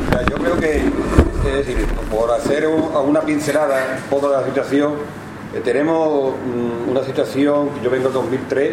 Yo creo que, es decir, por hacer una pincelada un poco de la situación, tenemos una situación que yo vengo en 2003,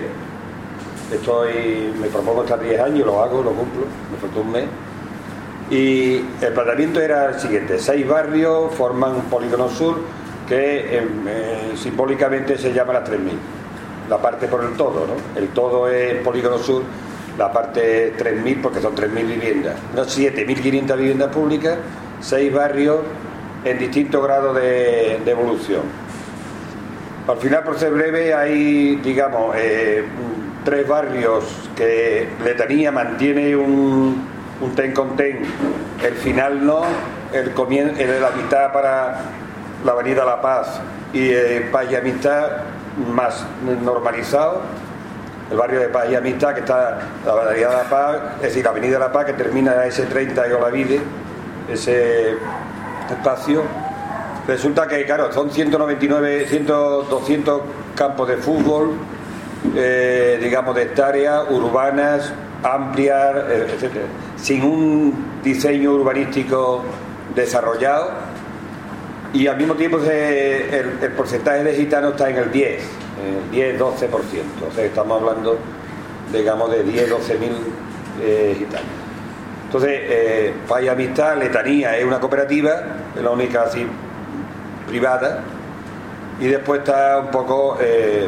me propongo estar 10 años, lo hago, lo cumplo, me faltó un mes, y el planteamiento era el siguiente: 6 barrios forman un polígono sur que simbólicamente se llama las 3.000, la parte por el todo, ¿no? El todo es polígono sur, la parte 3.000 porque son 3.000 viviendas, no, 7.500 viviendas públicas, 6 barrios en distintos grados de evolución. Al final, por ser breve, hay, digamos, 3 barrios que Letanía mantiene un ten con ten, el final no, el la mitad para la avenida La Paz y Paz y Amistad más normalizado. El barrio de Paz y Amistad, que está la avenida La Paz, es decir, la avenida La Paz, que termina en S30 y Olavide, ese espacio. Resulta que, claro, son 200 campos de fútbol, digamos, de hectáreas urbanas, amplias, etcétera, sin un diseño urbanístico desarrollado, y al mismo tiempo el porcentaje de gitanos está en el 10-12%. O sea, estamos hablando, digamos, de 10-12.000 gitanos. Entonces, Paz y Amistad, Letanía es una cooperativa, es la única así privada, y después está un poco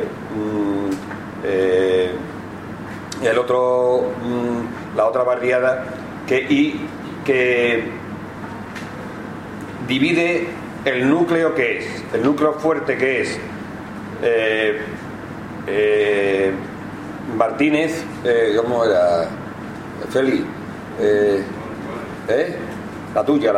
el otro, la otra barriada que divide el núcleo el núcleo fuerte que es Martínez, ¿cómo era? Félix, la tuya,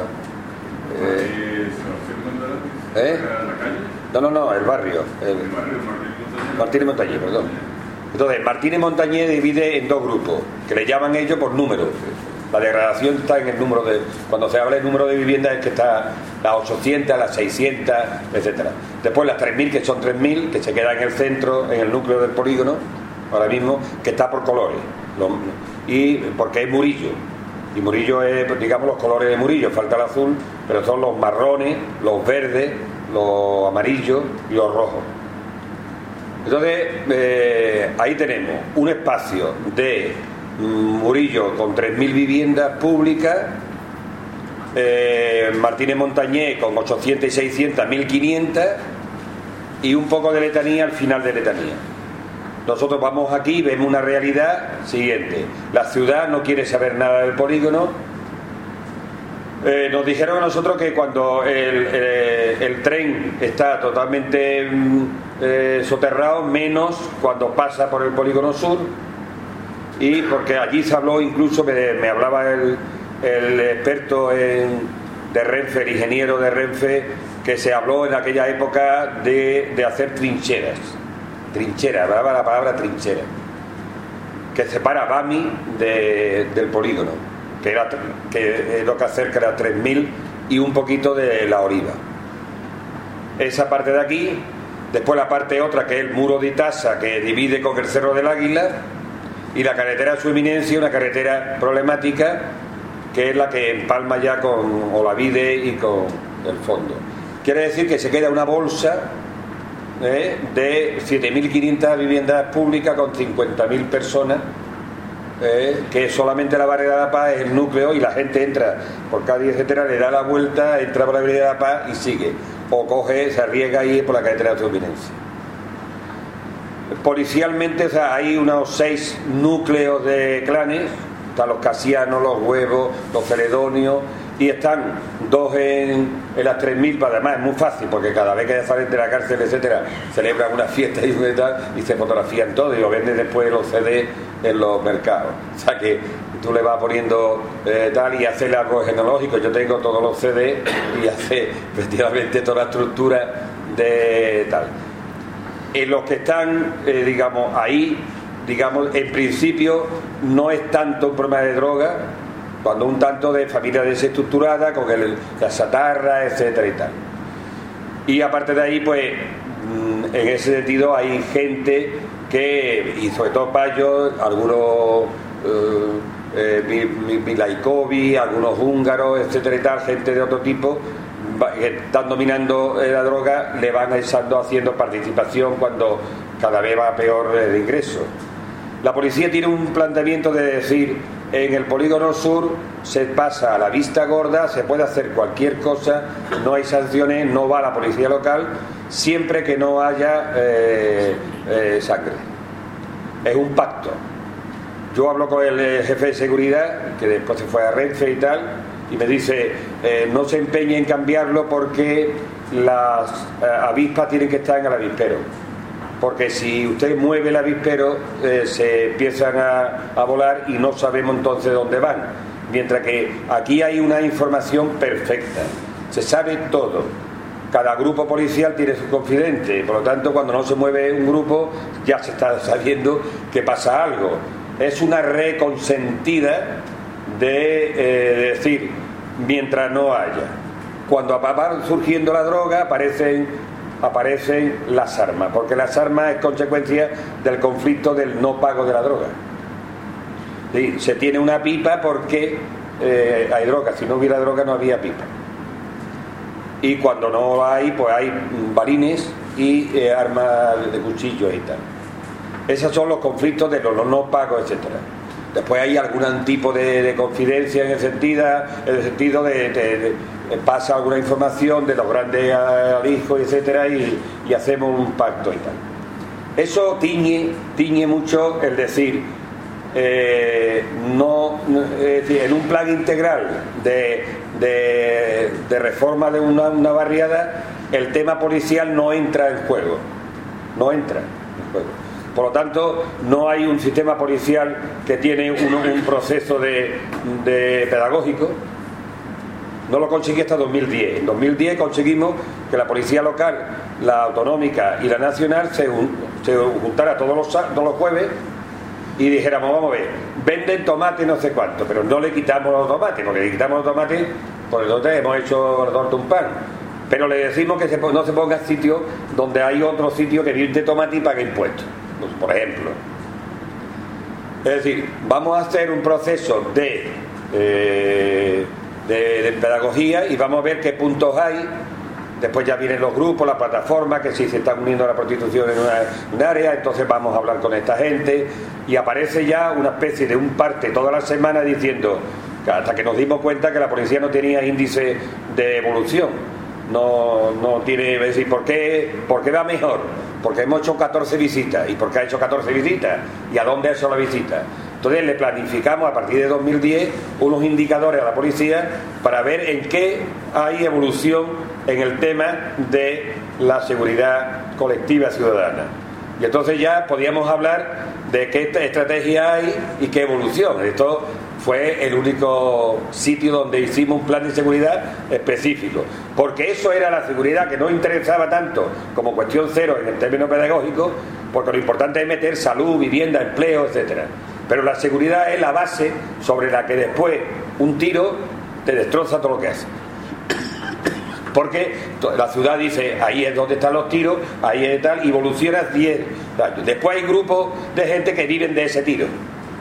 No, el barrio. Martínez Montañés, perdón. Entonces, Martínez Montañés divide en 2 grupos, que le llaman ellos por número. La degradación está en el número de... Cuando se habla del número de viviendas es que está las 800, las 600, etcétera. Después las 3.000, que son 3.000, que se quedan en el centro, en el núcleo del polígono, ahora mismo, que está por colores. Y porque es Murillo. Y Murillo es, digamos, los colores de Murillo, falta el azul, pero son los marrones, los verdes, los amarillos y los rojos. Entonces, ahí tenemos un espacio de Murillo con 3.000 viviendas públicas, Martínez Montañés con 800 y 600, 1.500, y un poco de Letanía al final de Letanía. Nosotros vamos aquí y vemos una realidad siguiente: la ciudad no quiere saber nada del polígono. Nos dijeron a nosotros que cuando el tren está totalmente soterrado, menos cuando pasa por el polígono sur, y porque allí se habló, incluso me hablaba el experto de Renfe, el ingeniero de Renfe, que se habló en aquella época de hacer trincheras, hablaba la palabra trinchera, que separa Bami del polígono, que es lo que acerca a 3.000 y un poquito de La Oliva. Esa parte de aquí, después la parte otra, que es el muro de Itasa, que divide con el Cerro del Águila, y la carretera de su eminencia, una carretera problemática, que es la que empalma ya con Olavide y con el fondo. Quiere decir que se queda una bolsa de 7.500 viviendas públicas con 50.000 personas, que solamente la barriada de La Paz es el núcleo, y la gente entra por Cádiz, etcétera, le da la vuelta, entra por la avenida de La Paz y sigue, o coge, se arriesga ahí por la carretera de su eminencia. Policialmente, o sea, hay unos 6 núcleos de clanes, están los casianos, los huevos, los celedonios, y están 2 en las 3.000, además es muy fácil, porque cada vez que salen de la cárcel, etcétera, celebran una fiesta y tal, y se fotografían todo, y lo venden después los CD en los mercados. O sea que tú le vas poniendo tal, y hace el árbol genealógico. Yo tengo todos los CD y hace efectivamente toda la estructura de tal. En los que están, digamos, ahí, digamos, en principio no es tanto un problema de droga, cuando un tanto de familia desestructurada, con la chatarra, etcétera y tal. Y aparte de ahí, pues, en ese sentido hay gente que, y sobre todo payos, algunos Milaikovic, algunos húngaros, etcétera y tal, gente de otro tipo que están dominando la droga, le van haciendo participación cuando cada vez va peor el ingreso. La policía tiene un planteamiento de decir: en el polígono sur se pasa a la vista gorda, se puede hacer cualquier cosa, no hay sanciones, no va la policía local, siempre que no haya sangre. Es un pacto. Yo hablo con el jefe de seguridad, que después se fue a Renfe y tal, y me dice: no se empeñe en cambiarlo porque las avispas tienen que estar en el avispero, porque si usted mueve el avispero se empiezan a volar y no sabemos entonces dónde van, mientras que aquí hay una información perfecta, se sabe todo, cada grupo policial tiene su confidente, por lo tanto cuando no se mueve un grupo ya se está sabiendo que pasa algo. Es una red consentida de decir, mientras no haya. Cuando va surgiendo la droga aparecen las armas, porque las armas es consecuencia del conflicto del no pago de la droga. ¿Sí? Se tiene una pipa porque hay droga, si no hubiera droga no había pipa. Y cuando no hay, pues hay balines y armas de cuchillos y tal. Esos son los conflictos de los no pagos, etcétera. Después hay algún tipo de confidencia en el sentido de pasa alguna información de los grandes al hijo, etcétera, y hacemos un pacto y tal. Eso tiñe mucho el decir, es decir, en un plan integral de reforma de una barriada, el tema policial no entra en juego. Por lo tanto, no hay un sistema policial que tiene un proceso de pedagógico. No lo conseguí hasta 2010. En 2010 conseguimos que la policía local, la autonómica y la nacional se juntara todos los jueves y dijéramos: vamos a ver, venden tomate no sé cuánto, pero no le quitamos los tomates, porque le quitamos los tomates, por entonces hemos hecho la torta un pan. Pero le decimos que no se ponga en sitios donde hay otro sitio que vive tomate y paga impuestos, pues, por ejemplo. Es decir, vamos a hacer un proceso de pedagogía y vamos a ver qué puntos hay. Después ya vienen los grupos, la plataforma, que si se están uniendo a la prostitución en un área, entonces vamos a hablar con esta gente, y aparece ya una especie de un parte toda la semana diciendo, hasta que nos dimos cuenta que la policía no tenía índice de evolución, no tiene, es decir, ¿por qué va mejor? Porque hemos hecho 14 visitas. ¿Y por qué ha hecho 14 visitas? ¿Y a dónde ha hecho la visita? Entonces le planificamos a partir de 2010 unos indicadores a la policía para ver en qué hay evolución en el tema de la seguridad colectiva ciudadana. Y entonces ya podíamos hablar de qué estrategia hay y qué evolución. Esto fue el único sitio donde hicimos un plan de seguridad específico, porque eso era la seguridad que no interesaba tanto como cuestión cero en el término pedagógico, porque lo importante es meter salud, vivienda, empleo, etcétera. Pero la seguridad es la base sobre la que después un tiro te destroza todo lo que hace. Porque la ciudad dice, ahí es donde están los tiros, ahí es tal, y evolucionas 10 años. Después hay grupos de gente que viven de ese tiro.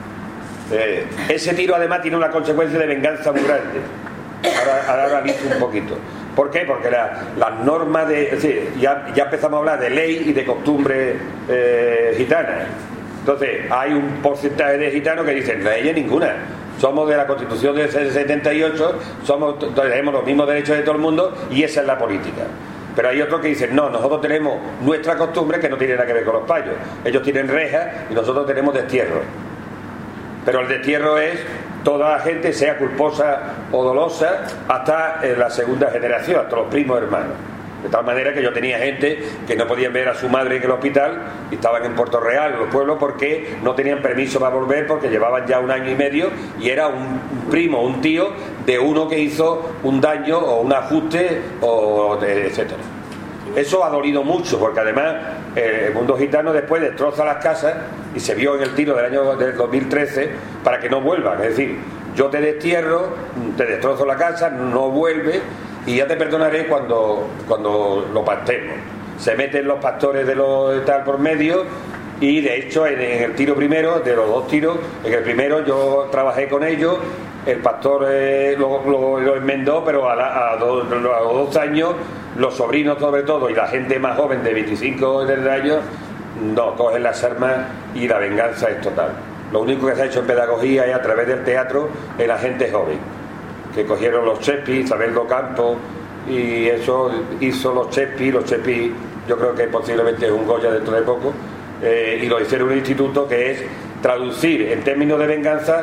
Ese tiro además tiene una consecuencia de venganza muy grande. Ahora aviso un poquito. ¿Por qué? Porque las normas es decir, ya empezamos a hablar de ley y de costumbre gitana. Entonces hay un porcentaje de gitanos que dicen, ley ninguna, somos de la Constitución del 78, tenemos los mismos derechos de todo el mundo y esa es la política. Pero hay otros que dicen, no, nosotros tenemos nuestra costumbre que no tiene nada que ver con los payos. Ellos tienen rejas y nosotros tenemos destierro. Pero el destierro es toda la gente, sea culposa o dolosa, hasta la segunda generación, hasta los primos hermanos. De tal manera que yo tenía gente que no podían ver a su madre en el hospital y estaban en Puerto Real, en los pueblos, porque no tenían permiso para volver, porque llevaban ya 1 año y medio y era un primo, un tío de uno que hizo un daño o un ajuste, etcétera. Eso ha dolido mucho, porque además el mundo gitano después destroza las casas, y se vio en el tiro del 2013, para que no vuelvan. Es decir, yo te destierro, te destrozo la casa, no vuelve, y ya te perdonaré cuando lo pactemos. Se meten los pastores de tal por medio y de hecho en el tiro primero, de los 2 tiros, en el primero yo trabajé con ellos, el pastor lo enmendó, pero a los 2 años los sobrinos sobre todo y la gente más joven de 25 años no cogen las armas y la venganza es total. Lo único que se ha hecho en pedagogía es a través del teatro en la gente joven, que cogieron los Chespi, Isabel Docampo, y eso hizo los Chespi yo creo que posiblemente es un Goya dentro de poco, y lo hicieron en un instituto que es traducir en términos de venganza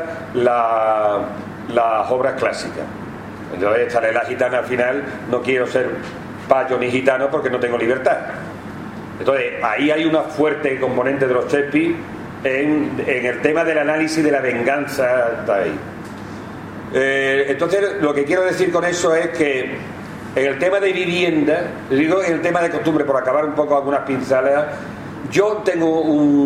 las obras clásicas. Entonces estaré la gitana al final, no quiero ser payo ni gitano porque no tengo libertad. Entonces ahí hay una fuerte componente de los Chespi en el tema del análisis de la venganza, está ahí. Entonces lo que quiero decir con eso es que en el tema de vivienda, digo en el tema de costumbre, por acabar un poco algunas pinceladas, yo tengo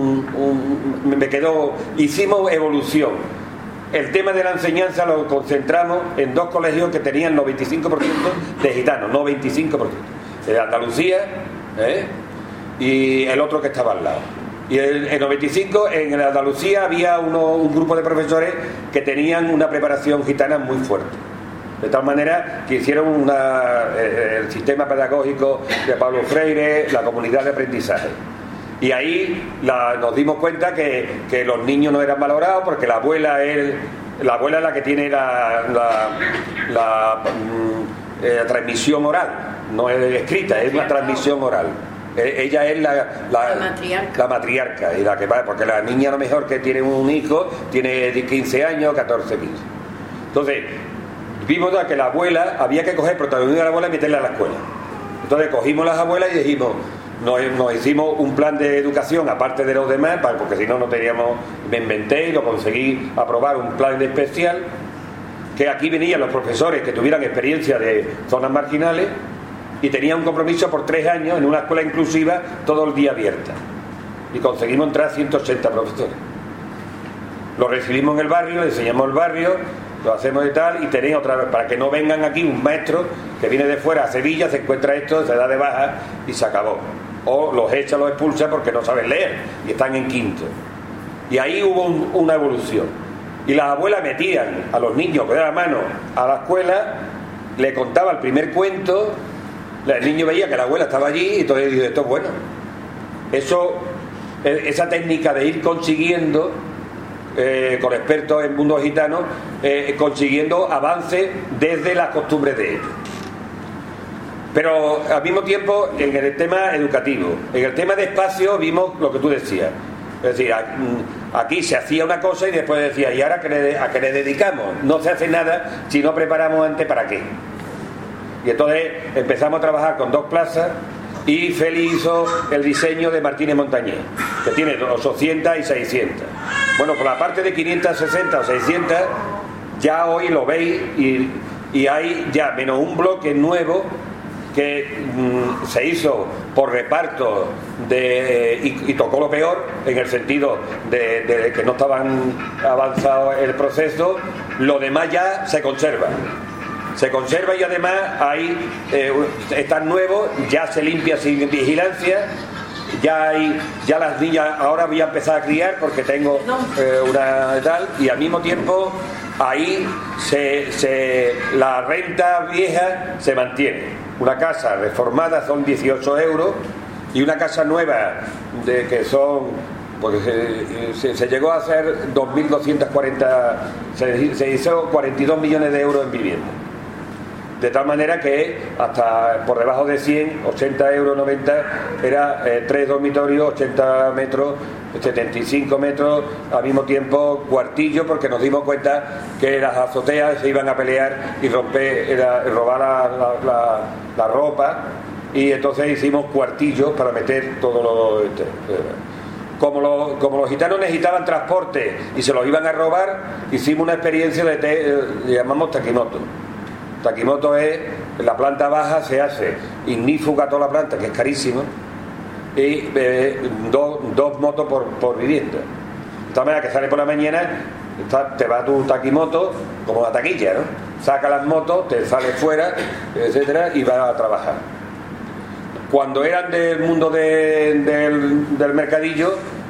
hicimos evolución. El tema de la enseñanza lo concentramos en 2 colegios que tenían 95% de gitanos, no 25%. El de Andalucía, y el otro que estaba al lado. Y en 95 en Andalucía había un grupo de profesores que tenían una preparación gitana muy fuerte, de tal manera que hicieron el sistema pedagógico de Pablo Freire, la comunidad de aprendizaje, y ahí nos dimos cuenta que los niños no eran valorados porque la abuela es la que tiene la transmisión oral, no es escrita, es una transmisión oral. Ella es la matriarca y la que va, porque la niña a lo mejor que tiene un hijo tiene 15 años, 14, 15. Entonces vimos que la abuela había que coger protagonismo de la abuela y meterla a la escuela. Entonces cogimos las abuelas y dijimos, nos hicimos un plan de educación aparte de los demás, porque si no teníamos, me inventé y lo conseguí aprobar, un plan especial, que aquí venían los profesores que tuvieran experiencia de zonas marginales y tenía un compromiso por 3 años en una escuela inclusiva todo el día abierta, y conseguimos entrar 180 profesores. Lo recibimos en el barrio, le enseñamos el barrio, lo hacemos y tal, y tenéis otra vez, para que no vengan aquí un maestro que viene de fuera a Sevilla, se encuentra esto, se da de baja y se acabó, o los echa, los expulsa porque no saben leer y están en quinto. Y ahí hubo una evolución, y las abuelas metían a los niños con la mano a la escuela, le contaba el primer cuento. El niño veía que la abuela estaba allí y entonces dice, esto es bueno. Esa técnica de ir consiguiendo, con expertos en mundo gitano, consiguiendo avances desde las costumbres de ellos. Pero al mismo tiempo, en el tema educativo, en el tema de espacio, vimos lo que tú decías. Es decir, aquí se hacía una cosa y después decía, ¿y ahora a qué le dedicamos? No se hace nada si no preparamos antes para qué. Y entonces empezamos a trabajar con 2 plazas y Félix hizo el diseño de Martínez Montañés, que tiene 800 y 600. Bueno, por la parte de 560 o 600 ya hoy lo veis y hay ya menos un bloque nuevo que se hizo por reparto y tocó lo peor, en el sentido de que no estaban avanzados el proceso. Lo demás ya se conserva y además ahí están nuevos, ya se limpia sin vigilancia, ya las niñas, ahora voy a empezar a criar porque tengo una tal, y al mismo tiempo ahí la renta vieja se mantiene. Una casa reformada son 18 euros y una casa nueva que son, porque se llegó a hacer 2.240, se hizo 42 millones de euros en vivienda. De tal manera que hasta por debajo de 100, 80 euros, 90, era 3 dormitorios, 80 metros, 75 metros, al mismo tiempo cuartillo, porque nos dimos cuenta que las azoteas se iban a pelear y robar la ropa, y entonces hicimos cuartillos para meter todo lo... Como los gitanos necesitaban transporte y se los iban a robar, hicimos una experiencia le llamamos Takimoto. Takimoto es, en la planta baja se hace ignífuga toda la planta, que es carísimo, y 2 motos por vivienda. De tal manera que sale por la mañana, te va tu Takimoto como la taquilla, ¿no? Saca las motos, te sale fuera, etcétera, y va a trabajar. Cuando eran del mundo del mercadillo,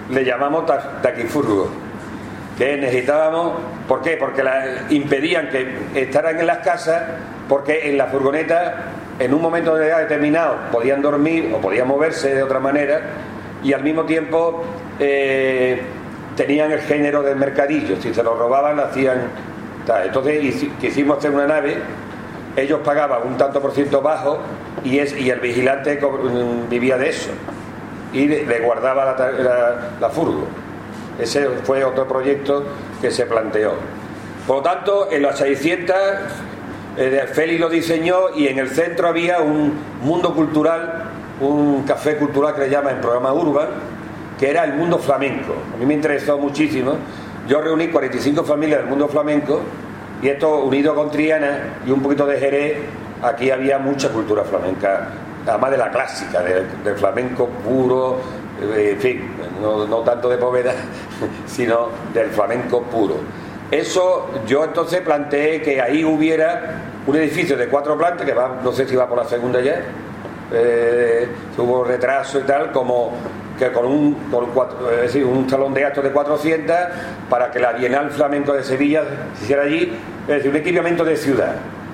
le llamamos taquifurgo, que necesitábamos. ¿Por qué? Porque impedían que estaran en las casas, porque en la furgoneta en un momento determinado podían dormir o podían moverse de otra manera, y al mismo tiempo tenían el género del mercadillo. Si se lo robaban, hacían tal. Entonces quisimos hacer una nave. Ellos pagaban un tanto por ciento bajo y el vigilante vivía de eso y le guardaba la furgo. Ese fue otro proyecto que se planteó. Por lo tanto, en las 600 Félix lo diseñó, y en el centro había un mundo cultural, un café cultural que le llaman en programa Urban, que era el mundo flamenco. A mí me interesó muchísimo. Yo reuní 45 familias del mundo flamenco, y esto unido con Triana y un poquito de Jerez. Aquí había mucha cultura flamenca, además de la clásica, del flamenco puro, en fin, no tanto de Poveda, sino del flamenco puro. Eso, yo entonces planteé que ahí hubiera un edificio de 4 plantas, que no sé si va por la segunda ya, hubo retraso y tal, como que con un salón de actos de 400, para que la Bienal Flamenco de Sevilla se hiciera allí, es decir, un equipamiento de ciudad.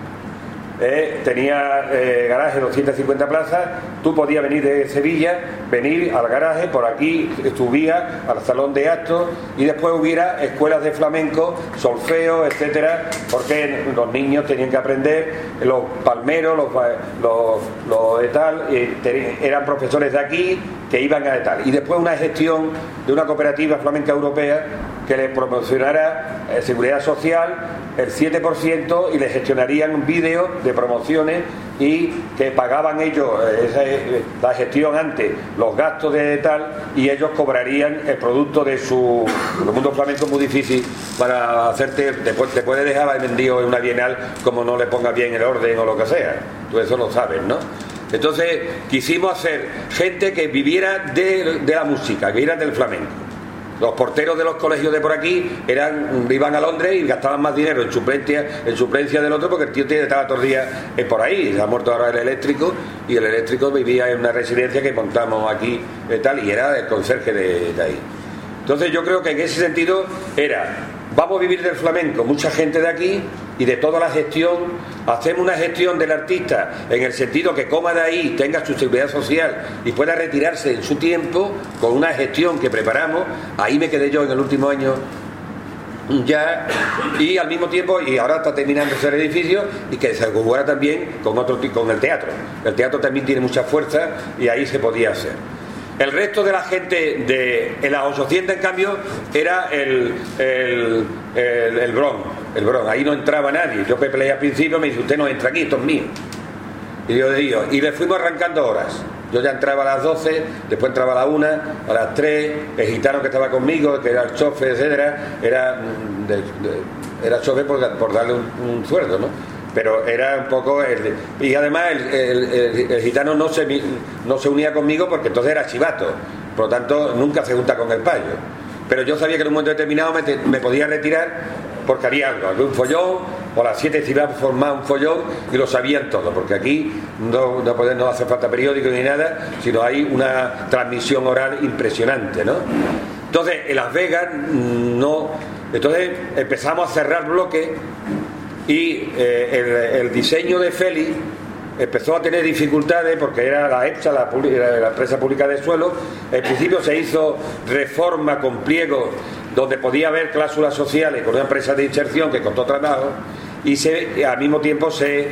Tenía garaje, 250 plazas. Tú podías venir de Sevilla, venir al garaje, por aquí subía al salón de actos, y después hubiera escuelas de flamenco, solfeo, etcétera, porque los niños tenían que aprender, los palmeros, los de tal, eran profesores de aquí que iban a tal. Y después una gestión de una cooperativa flamenca europea que les promocionara seguridad social, el 7%, y les gestionarían vídeos de promociones, y que pagaban ellos la gestión antes, los gastos de tal, y ellos cobrarían el producto de su... El mundo flamenco es muy difícil para hacerte, te puede dejar vendido en una bienal como no le pongas bien el orden o lo que sea. Tú eso lo sabes, ¿no? Entonces quisimos hacer gente que viviera de la música, que viviera del flamenco. Los porteros de los colegios de por aquí iban a Londres y gastaban más dinero en suplencia del otro, porque el tío estaba todos los días por ahí. Se ha muerto ahora el eléctrico, y el eléctrico vivía en una residencia que montamos aquí tal, y era el conserje de ahí. Entonces yo creo que en ese sentido vamos a vivir del flamenco, mucha gente de aquí, y de toda la gestión. Hacemos una gestión del artista en el sentido que coma de ahí, tenga su seguridad social y pueda retirarse en su tiempo, con una gestión que preparamos. Ahí me quedé yo en el último año ya, y al mismo tiempo, y ahora está terminando ese edificio, y que se conjugara también con el teatro. El teatro también tiene mucha fuerza, y ahí se podía hacer. El resto de la gente en las 800, en cambio, era el Bronx. Ahí no entraba nadie. Yo me peleé al principio, me dice: usted no entra aquí, esto es mío. Y le fuimos arrancando horas. Yo ya entraba a las 12, después entraba a la 1, a las 3. El gitano que estaba conmigo, que era el chofer, etcétera, era chofer por darle un sueldo, ¿no? Pero era un poco... y además el gitano no se unía conmigo, porque entonces era chivato. Por lo tanto, nunca se junta con el payo. Pero yo sabía que en un momento determinado me podía retirar, porque había algún follón, o a las 7 se iba a formar un follón, y lo sabían todos, porque aquí no hace falta periódico ni nada, sino hay una transmisión oral impresionante, ¿no? Entonces, en Las Vegas no... Entonces empezamos a cerrar bloques, y el diseño de Félix empezó a tener dificultades, porque era la EPSA, la empresa pública de suelo. Al principio se hizo reforma con pliegos donde podía haber cláusulas sociales con una empresa de inserción que costó trabajo, y al mismo tiempo se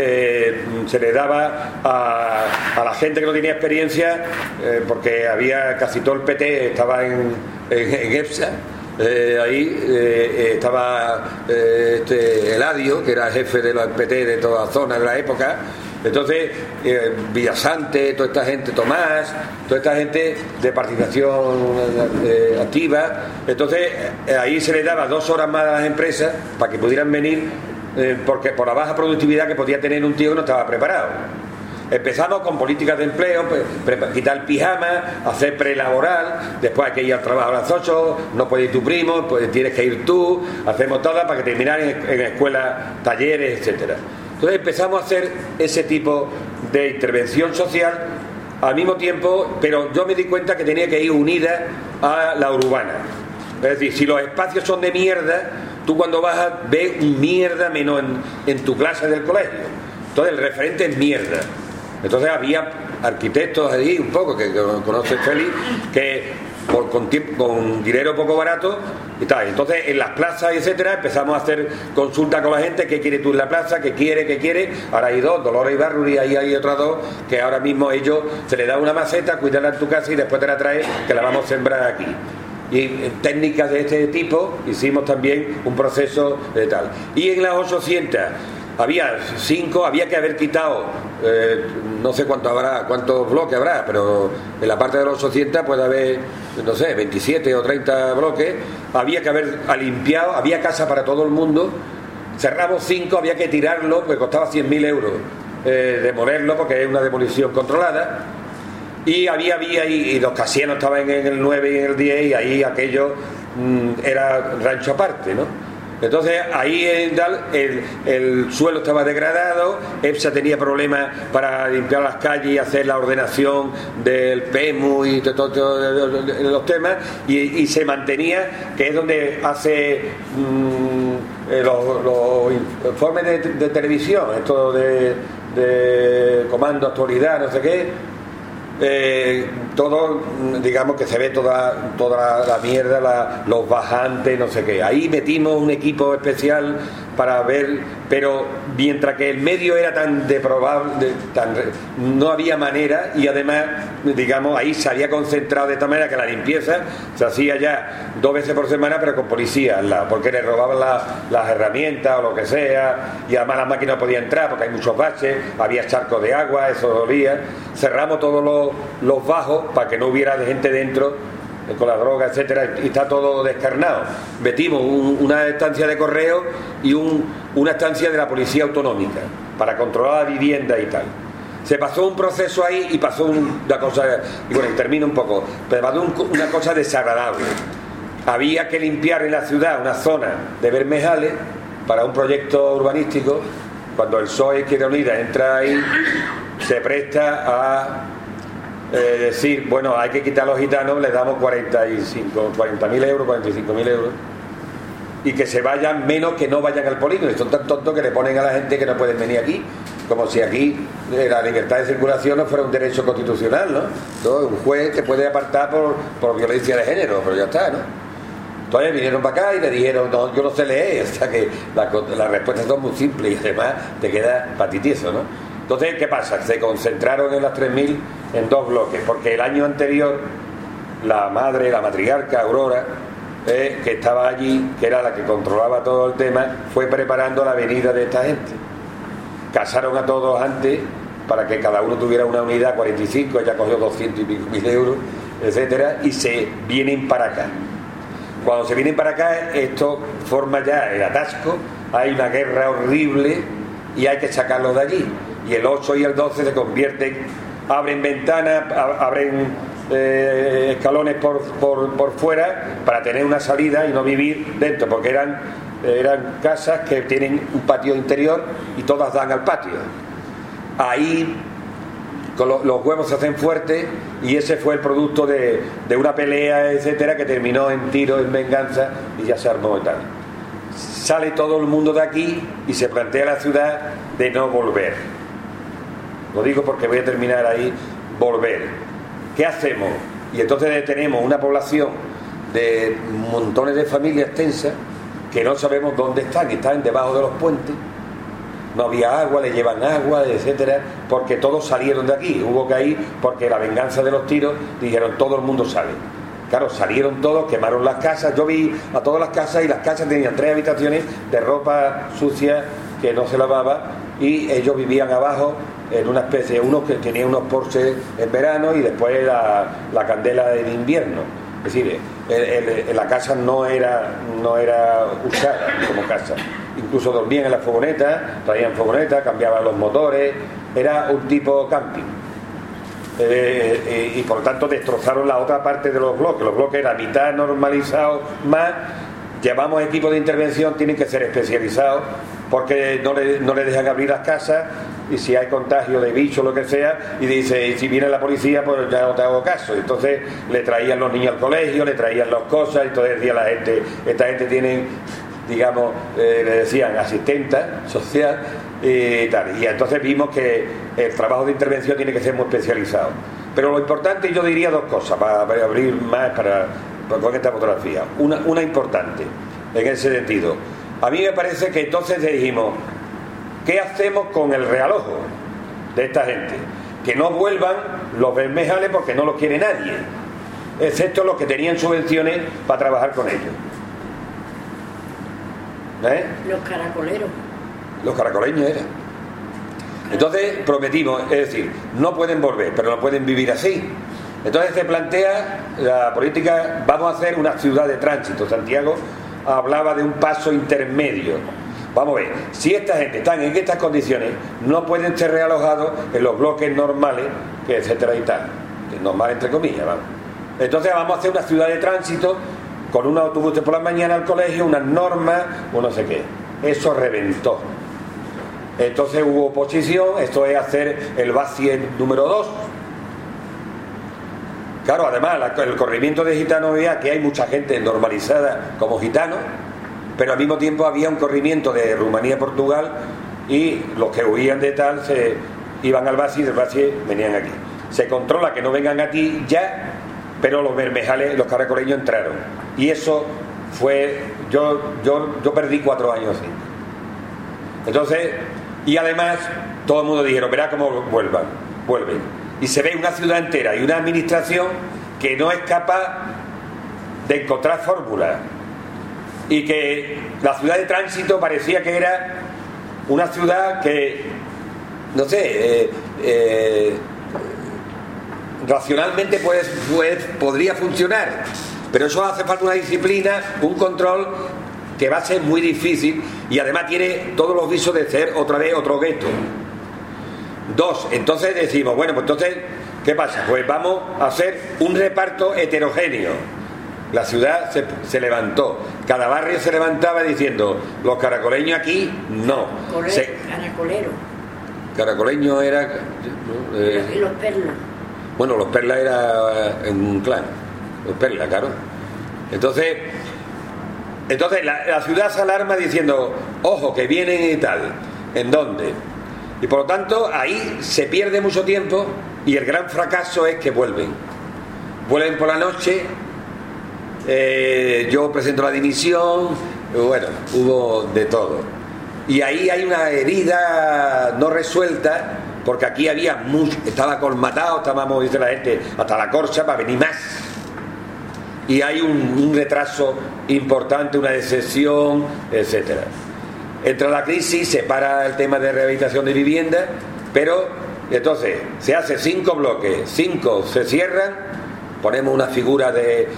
le daba a la gente que no tenía experiencia, porque había casi todo el PT estaba en EPSA. Ahí estaba Eladio, que era jefe de los PT de toda la zona de la época. Entonces Villasante, toda esta gente, Tomás, toda esta gente de participación activa. Entonces ahí se le daba 2 horas más a las empresas para que pudieran venir, porque por la baja productividad que podía tener un tío que no estaba preparado. Empezamos con políticas de empleo, quitar el pijama, hacer prelaboral, después hay que ir al trabajo a las 8, no puede ir tu primo, pues tienes que ir tú, hacemos todas para que terminar en escuelas, talleres, etcétera. Entonces empezamos a hacer ese tipo de intervención social al mismo tiempo, pero yo me di cuenta que tenía que ir unida a la urbana. Es decir, si los espacios son de mierda, tú cuando bajas ves mierda menos en tu clase del colegio. Entonces el referente es mierda. Entonces había arquitectos allí, un poco, que conoce Félix, que con dinero poco barato y tal. Entonces en las plazas, etcétera, empezamos a hacer consulta con la gente: ¿qué quiere tú en la plaza? ¿Qué quiere? Ahora hay dos, Dolores y Barruri, ahí hay otras dos, que ahora mismo ellos se les da una maceta, cuídala en tu casa y después te la traes, que la vamos a sembrar aquí. Y en técnicas de este tipo hicimos también un proceso de tal. Y en las 800 había 5, había que haber quitado, no sé cuántos bloques habrá, pero en la parte de los 800 puede haber, no sé, 27 o 30 bloques. Había que haber limpiado, había casa para todo el mundo. Cerramos 5, había que tirarlo, porque costaba 100.000 euros demolerlo, porque es una demolición controlada. Y había y los casinos estaban en el 9 y en el 10, y ahí aquello era rancho aparte, ¿no? Entonces ahí el suelo estaba degradado, EPSA tenía problemas para limpiar las calles y hacer la ordenación del PEMU y todos los temas, y se mantenía, que es donde hace los informes de televisión, esto de comando, actualidad, no sé qué. Todo, digamos que se ve toda la mierda, los bajantes, no sé qué. Ahí metimos un equipo especial para ver, pero mientras que el medio era tan deprobable, no había manera, y además, digamos, ahí se había concentrado de esta manera que la limpieza se hacía ya 2 veces por semana, pero con policía al lado, porque le robaban las herramientas o lo que sea, y además la máquina no podía entrar porque hay muchos baches, había charcos de agua, eso dolía. Cerramos todos los bajos para que no hubiera gente dentro con la droga, etcétera, y está todo descarnado. Metimos una estancia de correo y una estancia de la policía autonómica para controlar la vivienda y tal. Se pasó un proceso ahí y pasó una cosa, y bueno, termino un poco, pero pasó una cosa desagradable. Había que limpiar en la ciudad una zona de Bermejales para un proyecto urbanístico. Cuando el PSOE Izquierda Unida entra ahí, se presta a decir, bueno, hay que quitar a los gitanos, les damos 40.000 euros, 45.000 euros, y que se vayan, menos que no vayan al polígono. Y son tan tontos que le ponen a la gente que no pueden venir aquí, como si aquí la libertad de circulación no fuera un derecho constitucional, ¿no? Entonces, un juez te puede apartar por violencia de género, pero ya está, ¿no? Entonces vinieron para acá y le dijeron, no, yo no sé leer, o sea que las respuestas son muy simples y además te queda patitieso, ¿no? Entonces, ¿qué pasa? Se concentraron en las 3.000 en 2 bloques, porque el año anterior la matriarca Aurora, que estaba allí, que era la que controlaba todo el tema, fue preparando la venida de esta gente. Casaron a todos antes para que cada uno tuviera una unidad 45, ella cogió 200 y pico mil euros, etcétera, y se vienen para acá. Cuando se vienen para acá, esto forma ya el atasco, hay una guerra horrible y hay que sacarlos de allí. Y el 8 y el 12 se convierten, abren ventanas, abren escalones por fuera para tener una salida y no vivir dentro, porque eran casas que tienen un patio interior y todas dan al patio. Ahí con los huevos se hacen fuertes, y ese fue el producto de una pelea, etcétera, que terminó en tiro, en venganza, y ya se armó y tal. Sale todo el mundo de aquí y se plantea la ciudad de no volver. Lo digo porque voy a terminar ahí, volver. ¿Qué hacemos? Y entonces tenemos una población de montones de familias tensas que no sabemos dónde están debajo de los puentes. No había agua, le llevan agua, etcétera, porque todos salieron de aquí. Hubo que ir, porque la venganza de los tiros, dijeron todo el mundo sale. Claro, salieron todos, quemaron las casas. Yo vi a todas las casas, y las casas tenían 3 habitaciones de ropa sucia que no se lavaba, y ellos vivían abajo en una especie, uno que tenía unos porches en verano y después la candela en invierno. Es decir, la casa no era usada como casa. Incluso dormían en la fogoneta, traían fogoneta, cambiaban los motores, era un tipo camping. Y por lo tanto destrozaron la otra parte de los bloques. Los bloques eran mitad normalizados, más llevamos equipos de intervención, tienen que ser especializados, porque no le dejan abrir las casas, y si hay contagio de bicho o lo que sea, y dice, y si viene la policía, pues ya no te hago caso. Entonces le traían los niños al colegio, le traían las cosas, y entonces decía la gente, esta gente tiene, digamos, le decían asistenta social y tal. Y entonces vimos que el trabajo de intervención tiene que ser muy especializado. Pero lo importante, yo diría dos cosas, para abrir más con esta fotografía. Una importante, en ese sentido. A mí me parece que entonces dijimos, ¿qué hacemos con el realojo de esta gente? Que no vuelvan los Bermejales porque no los quiere nadie, excepto los que tenían subvenciones para trabajar con ellos. Los caracoleros. Los caracoleños eran. Entonces prometimos, es decir, no pueden volver, pero no pueden vivir así. Entonces se plantea la política, vamos a hacer una ciudad de tránsito. Santiago hablaba de un paso intermedio. Vamos a ver, si esta gente está en estas condiciones, no pueden ser realojados en los bloques normales, etcétera y tal. Normal entre comillas, vamos. Entonces vamos a hacer una ciudad de tránsito con un autobús por la mañana al colegio, unas normas, o no sé qué. Eso reventó. Entonces hubo oposición, esto es hacer el BACIE número 2. Claro, además el corrimiento de gitanos veía que hay mucha gente normalizada como gitanos, pero al mismo tiempo había un corrimiento de Rumanía, Portugal, y los que huían de tal se iban al BACIE y del BACIE venían aquí. Se controla que no vengan aquí ya, pero los bermejales, los caracoleños entraron. Y eso fue, yo perdí 4 años así. Entonces, y además todo el mundo dijeron, verá cómo vuelven. Y se ve una ciudad entera y una administración que no es capaz de encontrar fórmulas, y que la ciudad de tránsito parecía que era una ciudad que, no sé, racionalmente podría funcionar, pero eso hace falta una disciplina, un control que va a ser muy difícil, y además tiene todos los visos de ser otra vez otro gueto. 2, entonces decimos, bueno, pues entonces, ¿qué pasa? Pues vamos a hacer un reparto heterogéneo. La ciudad se levantó, cada barrio se levantaba diciendo, los caracoleños aquí, no. Caracolero. Caracoleño era... y los perlas. Bueno, los perlas era en un clan, los perlas, claro. Entonces la ciudad se alarma diciendo, ojo, que vienen y tal. ¿En dónde? Y por lo tanto ahí se pierde mucho tiempo, y el gran fracaso es que vuelven por la noche. Yo presento la dimisión, bueno, hubo de todo, y ahí hay una herida no resuelta, porque aquí había estaba colmatado, estábamos, dice la gente, hasta la corcha para venir más, y hay un retraso importante, una decepción, etcétera. Entra la crisis, se para el tema de rehabilitación de vivienda, pero entonces se hace 5 bloques, 5 se cierran, ponemos una figura de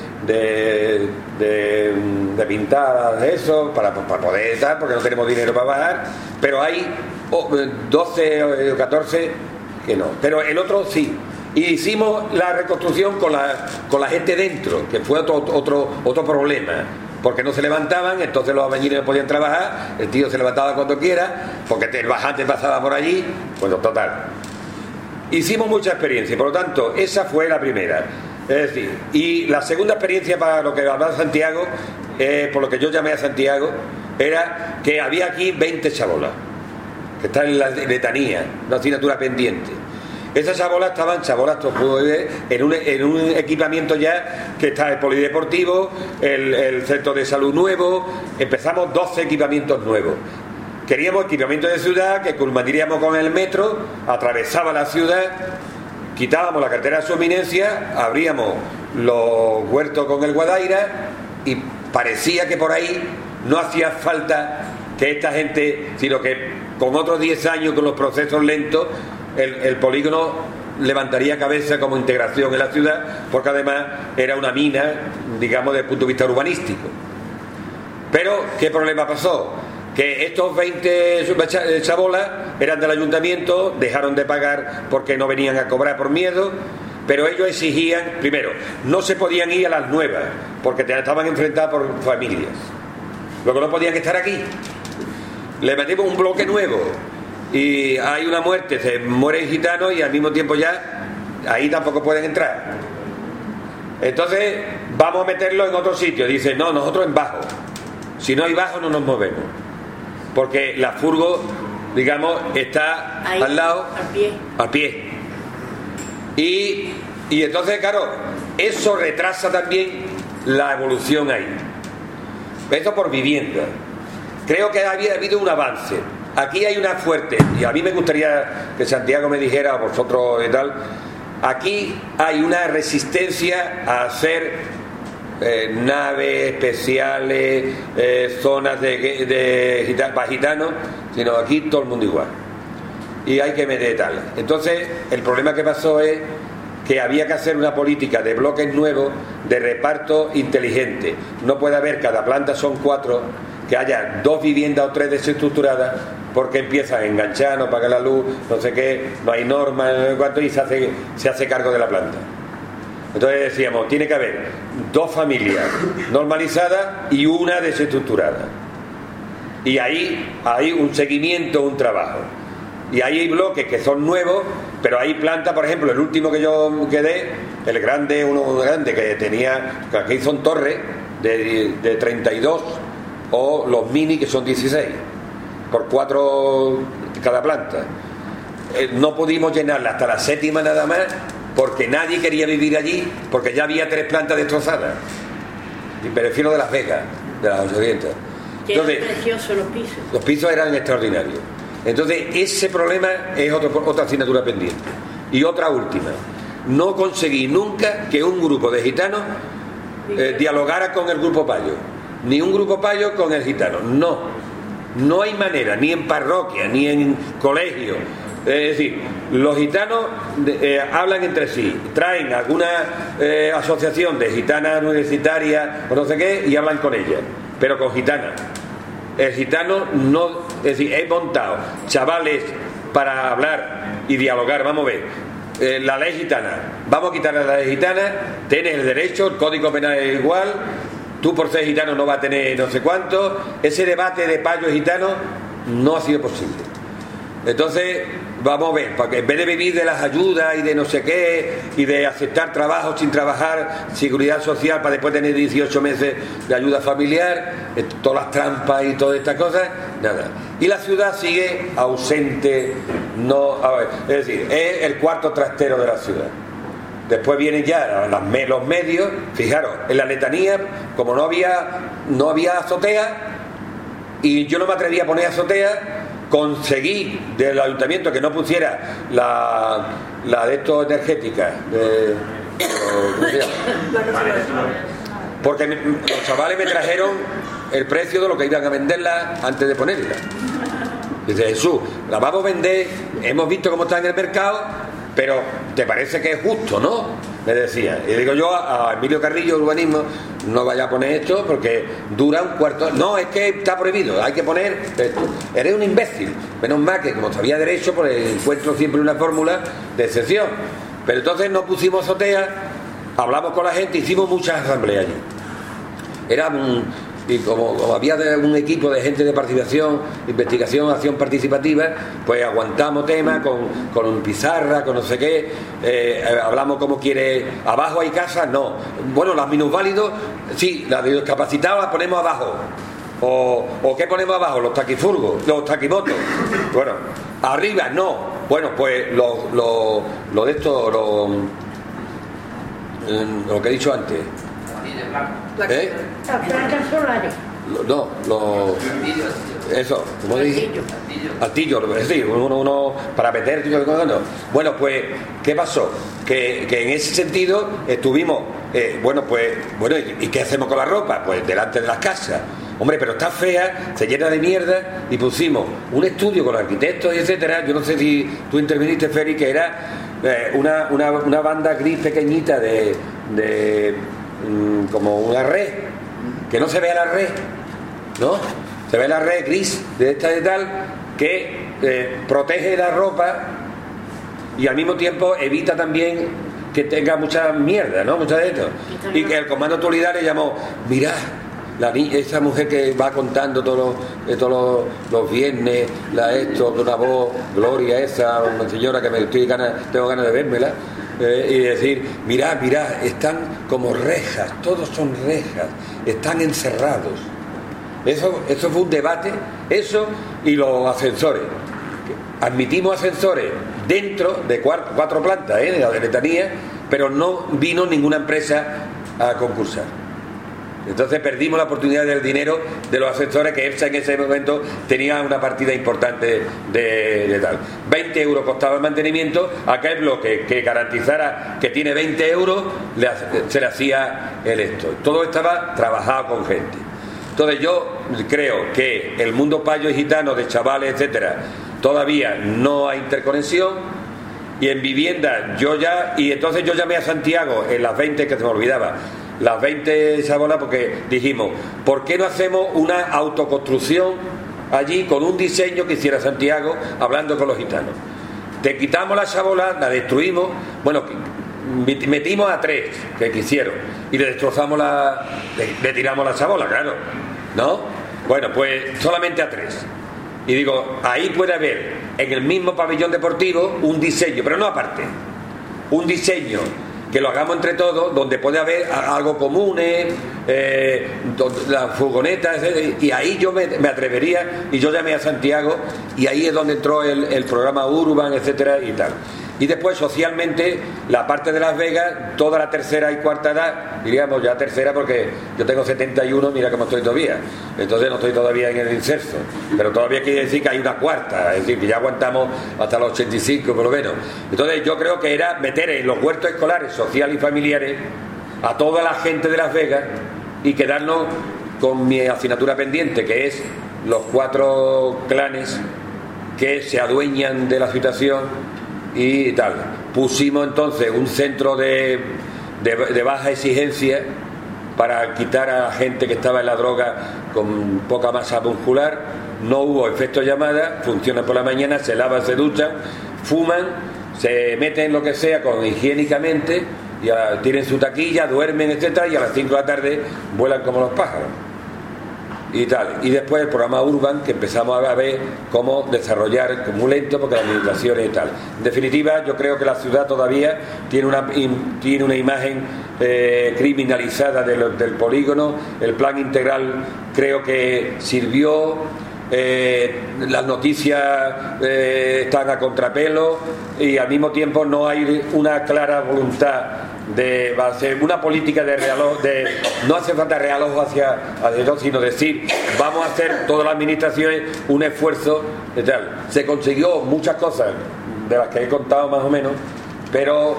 pintada de eso para poder estar, porque no tenemos dinero para bajar, pero hay 12 o 14 que no, pero el otro sí. Y hicimos la reconstrucción con la gente dentro, que fue otro problema, porque no se levantaban, entonces los albañiles no podían trabajar, el tío se levantaba cuando quiera, porque el bajante pasaba por allí, pues total. Hicimos mucha experiencia, por lo tanto, esa fue la primera. Es decir, y la segunda experiencia, para lo que hablaba Santiago, por lo que yo llamé a Santiago, era que había aquí 20 chabolas, que están en la letanía, una asignatura pendiente. Esas chabolas estaban, en un equipamiento ya que está el polideportivo, el centro de salud nuevo. Empezamos 12 equipamientos nuevos. Queríamos equipamiento de ciudad que culminaríamos con el metro, atravesaba la ciudad, quitábamos la carretera de su eminencia, abríamos los huertos con el Guadaira, y parecía que por ahí no hacía falta que esta gente, sino que con otros 10 años, con los procesos lentos, el polígono levantaría cabeza como integración en la ciudad, porque además era una mina, digamos, desde el punto de vista urbanístico. Pero, ¿qué problema pasó? Que estos 20 chabolas eran del ayuntamiento, dejaron de pagar porque no venían a cobrar por miedo, pero ellos exigían, primero, no se podían ir a las nuevas, porque estaban enfrentadas por familias. Luego no podían estar aquí. Le metimos un bloque nuevo, y hay una muerte, se mueren gitanos y al mismo tiempo ya ahí tampoco pueden entrar. Entonces vamos a meterlo en otro sitio. Dice, no, nosotros en bajo. Si no hay bajo no nos movemos, porque la furgo, digamos, está ahí, al lado, al pie. Y entonces, claro, eso retrasa también la evolución ahí. Esto por vivienda. Creo que había habido un avance. Aquí hay una fuerte, y a mí me gustaría que Santiago me dijera, a vosotros y tal, aquí hay una resistencia a hacer naves especiales, zonas para gitanos, sino aquí todo el mundo igual. Y hay que meter tal. Entonces, el problema que pasó es que había que hacer una política de bloques nuevos, de reparto inteligente. No puede haber, cada planta son 4, que haya 2 viviendas o 3 desestructuradas, porque empiezan a enganchar, no pagan la luz, no sé qué, no hay normas, no sé cuánto, y se hace cargo de la planta. Entonces decíamos, tiene que haber 2 familias normalizadas y una desestructurada. Y ahí hay un seguimiento, un trabajo. Y ahí hay bloques que son nuevos, pero hay plantas, por ejemplo, el último que yo quedé, el grande, uno grande que tenía, que aquí son torres de 32, o los mini que son 16, por 4 cada planta. No pudimos llenarla hasta la 7ª nada más, porque nadie quería vivir allí, porque ya había 3 plantas destrozadas. Y prefiero de Las Vegas, de las 800. Entonces, preciosos los pisos. Los pisos eran extraordinarios. Entonces, ese problema es otra asignatura pendiente. Y otra última. No conseguí nunca que un grupo de gitanos dialogara con el grupo payo. Ni un grupo payo con el gitano. No hay manera, ni en parroquia, ni en colegio. Es decir, los gitanos hablan entre sí, traen alguna asociación de gitanas universitarias o no sé qué y hablan con ellas, pero con gitanas. El gitano no, es decir, he montado chavales para hablar y dialogar. Vamos a ver, la ley gitana, vamos a quitar la ley gitana, tienes el derecho, el código penal es igual, tú por ser gitano no vas a tener no sé cuánto. Ese debate de payo gitano no ha sido posible. Entonces vamos a ver, porque en vez de vivir de las ayudas y de no sé qué y de aceptar trabajo sin trabajar, seguridad social para después tener 18 meses de ayuda familiar, todas las trampas y todas estas cosas, nada. Y la ciudad sigue ausente, es decir, es el cuarto trastero de la ciudad. Después vienen ya los medios. Fijaros, en la letanía, como no había azotea, y yo no me atreví a poner azotea, conseguí del ayuntamiento que no pusiera la de estos energéticas, ¿cómo se llama? Porque los chavales me trajeron el precio de lo que iban a venderla antes de ponerla. Dice, Jesús, la vamos a vender, hemos visto cómo está en el mercado, pero ¿te parece que es justo, no? Me decía. Y digo yo a Emilio Carrillo, urbanismo, no vaya a poner esto porque dura un cuarto. No, es que está prohibido, hay que poner esto. Eres un imbécil. Menos mal que como sabía derecho, pues encuentro siempre una fórmula de excepción. Pero entonces no pusimos azotea, hablamos con la gente, hicimos muchas asambleas allí. Era y como había un equipo de gente de participación, investigación, acción participativa, pues aguantamos temas con pizarra, con no sé qué, hablamos como quiere. Abajo hay casas, no. Bueno, las minusválidos, sí, las de discapacitados las ponemos abajo. ¿O qué ponemos abajo? Los taquifurgos, los taquimotos. Bueno, arriba no. Bueno, pues lo de esto, lo que he dicho antes. Las placas solares. Eso, ¿cómo dije? Altillo, es decir, uno para meter. Bueno, pues, ¿qué pasó? Que en ese sentido estuvimos, ¿y qué hacemos con la ropa? Pues delante de las casas. Hombre, pero está fea, se llena de mierda, y pusimos un estudio con arquitectos y etcétera. Yo no sé si tú interviniste, Feri, que era una banda gris pequeñita de como una red, que no se vea la red, ¿no? Se ve la red gris de esta y tal, que protege la ropa y al mismo tiempo evita también que tenga mucha mierda, ¿no? Mucha de esto. Y que el comando Actualidad le llamó, mirad, esa mujer que va contando todos los viernes, una voz, Gloria, esa, una señora que tengo ganas de vérmela, y decir, mirad, están como rejas, todos son rejas, están encerrados. Eso fue un debate, eso y los ascensores. Admitimos ascensores dentro de 4 plantas, de la letanía, pero no vino ninguna empresa a concursar. Entonces perdimos la oportunidad del dinero de los ascensores, que EPSA en ese momento tenía una partida importante de tal. 20 euros costaba el mantenimiento, aquel bloque que garantizara que tiene 20 euros, se le hacía el esto. Todo estaba trabajado con gente. Entonces yo creo que el mundo payo y gitano de chavales, etcétera, todavía no hay interconexión. Y en vivienda entonces yo llamé a Santiago en las 20, que se me olvidaba, las 20 chabolas, porque dijimos, ¿por qué no hacemos una autoconstrucción allí con un diseño que hiciera Santiago hablando con los gitanos? Te quitamos la chabola, la destruimos, bueno, metimos a 3 que quisieron y le destrozamos le tiramos la chabola, claro, ¿no? Bueno, pues solamente a 3. Y digo, ahí puede haber en el mismo pabellón deportivo un diseño, pero no aparte, un diseño que lo hagamos entre todos, donde puede haber algo común, las furgonetas, y ahí yo me atrevería, y yo llamé a Santiago, y ahí es donde entró el programa Urban, etcétera, y tal. Y después socialmente la parte de Las Vegas, toda la tercera y cuarta edad, diríamos ya tercera porque yo tengo 71, mira cómo estoy todavía, entonces no estoy todavía en el inserso, pero todavía quiere decir que hay una cuarta, es decir, que ya aguantamos hasta los 85 por lo menos. Entonces yo creo que era meter en los huertos escolares, sociales y familiares a toda la gente de Las Vegas y quedarnos con mi asignatura pendiente, que es los 4 clanes que se adueñan de la situación y tal. Pusimos entonces un centro de baja exigencia para quitar a la gente que estaba en la droga con poca masa muscular. No hubo efecto llamada, funcionan por la mañana, se lavan, se duchan, fuman, se meten lo que sea higiénicamente, y tienen su taquilla, duermen, etcétera, y a las 5 de la tarde vuelan como los pájaros y tal. Y después el programa Urban, que empezamos a ver cómo desarrollar, muy lento porque las limitaciones y tal. En definitiva, yo creo que la ciudad todavía tiene una imagen criminalizada del polígono. El plan integral creo que sirvió. Las noticias están a contrapelo y al mismo tiempo no hay una clara voluntad de hacer una política no hace falta realojo hacia dos, sino decir, vamos a hacer todas las administraciones un esfuerzo de tal. Se consiguió muchas cosas de las que he contado más o menos, pero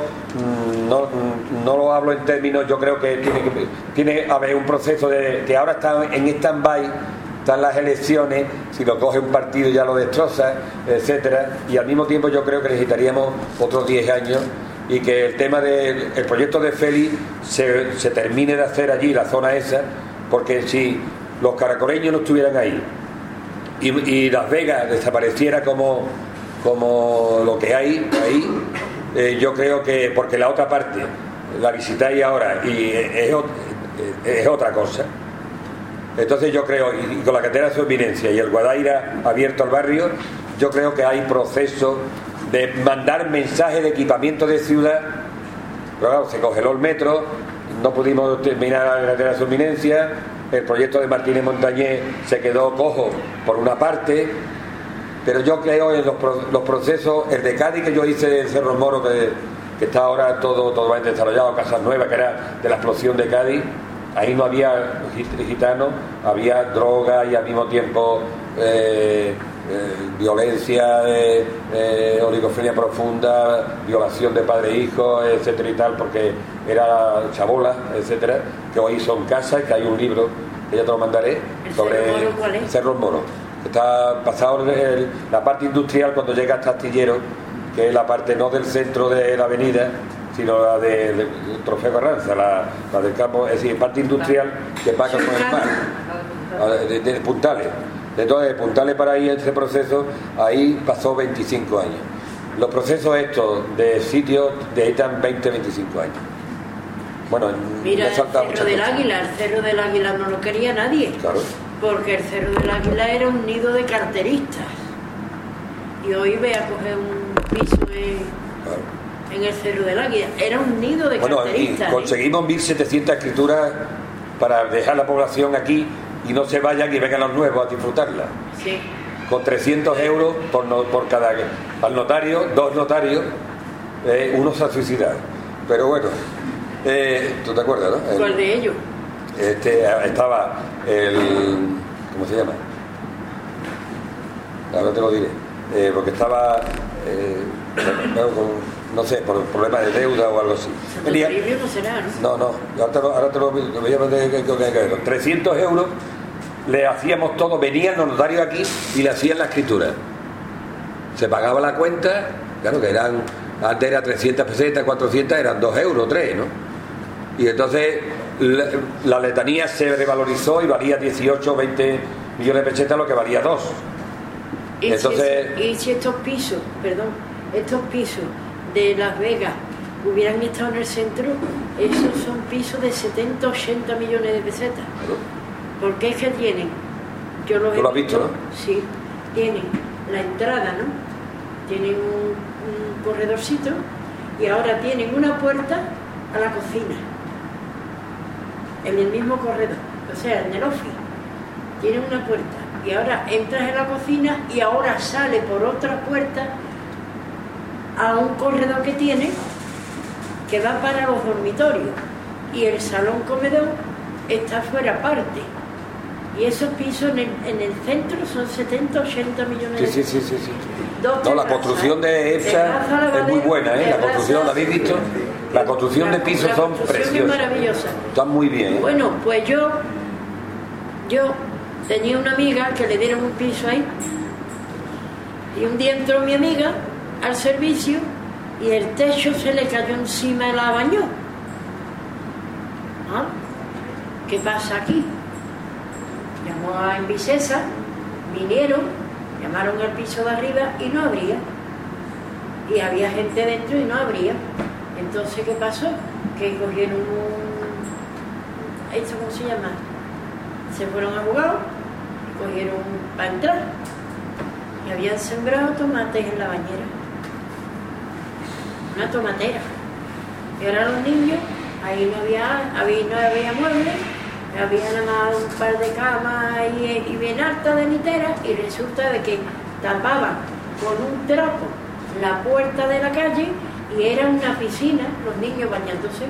no lo hablo en términos, yo creo que tiene que haber un proceso que ahora está en stand-by. Están las elecciones, si lo coge un partido ya lo destroza, etcétera, y al mismo tiempo yo creo que necesitaríamos otros 10 años y que el tema del proyecto de Félix se termine de hacer allí, la zona esa, porque si los caracoleños no estuvieran ahí y Las Vegas desapareciera como lo que hay ahí, yo creo que, porque la otra parte la visitáis ahora y es otra cosa. Entonces yo creo, y con la carretera de su eminencia y el Guadaira abierto al barrio, yo creo que hay proceso de mandar mensajes de equipamiento de ciudad. Pero claro, se congeló el metro, no pudimos terminar la carretera de su eminencia, el proyecto de Martínez Montañés se quedó cojo por una parte, pero yo creo en los procesos, el de Cádiz que yo hice de Cerro Moro, que está ahora todo desarrollado, Casas Nuevas, que era de la explosión de Cádiz. Ahí no había gitanos, había droga y al mismo tiempo violencia, oligofrenia profunda, violación de padre e hijo, etcétera y tal, porque era chabola, etcétera, que hoy son casas, que hay un libro que ya te lo mandaré sobre Cerro Moro, que está pasado la parte industrial cuando llega hasta Astillero, que es la parte no del centro de la avenida, sino la del Trofeo Carranza, la del campo, es decir, parte industrial que pasa con el mar, de Puntales. Entonces, de Puntales para ahí, ese proceso, ahí pasó 25 años. Los procesos estos de sitios necesitan 20-25 años. Bueno, mira, me el salta Cerro del Águila. El Cerro del Águila no lo quería nadie. Claro. Porque el Cerro del Águila era un nido de carteristas. Y hoy voy a coger un piso en el Cerro del Águila. Era un nido de carteristas. Y conseguimos 1.700 escrituras para dejar la población aquí y no se vayan y vengan los nuevos a disfrutarla. Sí. Con 300 euros por cada... Al notario, 2 notarios, uno se ha suicidado. Pero bueno, ¿tú te acuerdas, no? ¿Cuál de ellos? Estaba el... ¿Cómo se llama? Ahora te lo diré. Porque estaba... no sé, por problemas de deuda o algo así. Venía, no será, ¿no? No, ahora te lo voy a ver. 300 euros le hacíamos todo, venían los notarios aquí y le hacían la escritura. Se pagaba la cuenta, claro que eran, antes era 300 pesetas, 400, eran 2 euros, 3, ¿no? Y entonces la letanía se revalorizó y valía 18 o 20 millones de pesetas, lo que valía 2. Entonces, y si estos pisos de Las Vegas hubieran estado en el centro, esos son pisos de 70, 80 millones de pesetas. Claro. Porque es que tienen, yo los ¿Tú lo has visto, no? Sí, tienen la entrada, ¿no? Tienen un corredorcito y ahora tienen una puerta a la cocina, en el mismo corredor, o sea, en el office. Tienen una puerta y ahora entras en la cocina y ahora sale por otra puerta a un corredor que tiene, que va para los dormitorios, y el salón comedor está fuera aparte. Y esos pisos en el centro son 70, 80 millones de pesos. Sí. No, la construcción de EFSA es muy buena, ¿eh? La construcción, ¿la habéis visto? La construcción de pisos son preciosas. Es maravillosa. Están muy bien, ¿eh? Bueno, pues yo tenía una amiga que le dieron un piso ahí. Y un día entró mi amiga al servicio y el techo se le cayó encima y la bañó. ¿Ah? ¿Qué pasa aquí? Llamó a Envicesa, vinieron, llamaron al piso de arriba y no abría. Y había gente dentro y no abría. Entonces, ¿qué pasó? Que cogieron ¿esto cómo se llama? Se fueron a jugar y cogieron para entrar. Y habían sembrado tomates en la bañera. Una tomatera. Y ahora los niños, ahí no había muebles, había nada más un par de camas y bien altas de literas, y resulta de que tapaban con un trapo la puerta de la calle y era una piscina, los niños bañándose.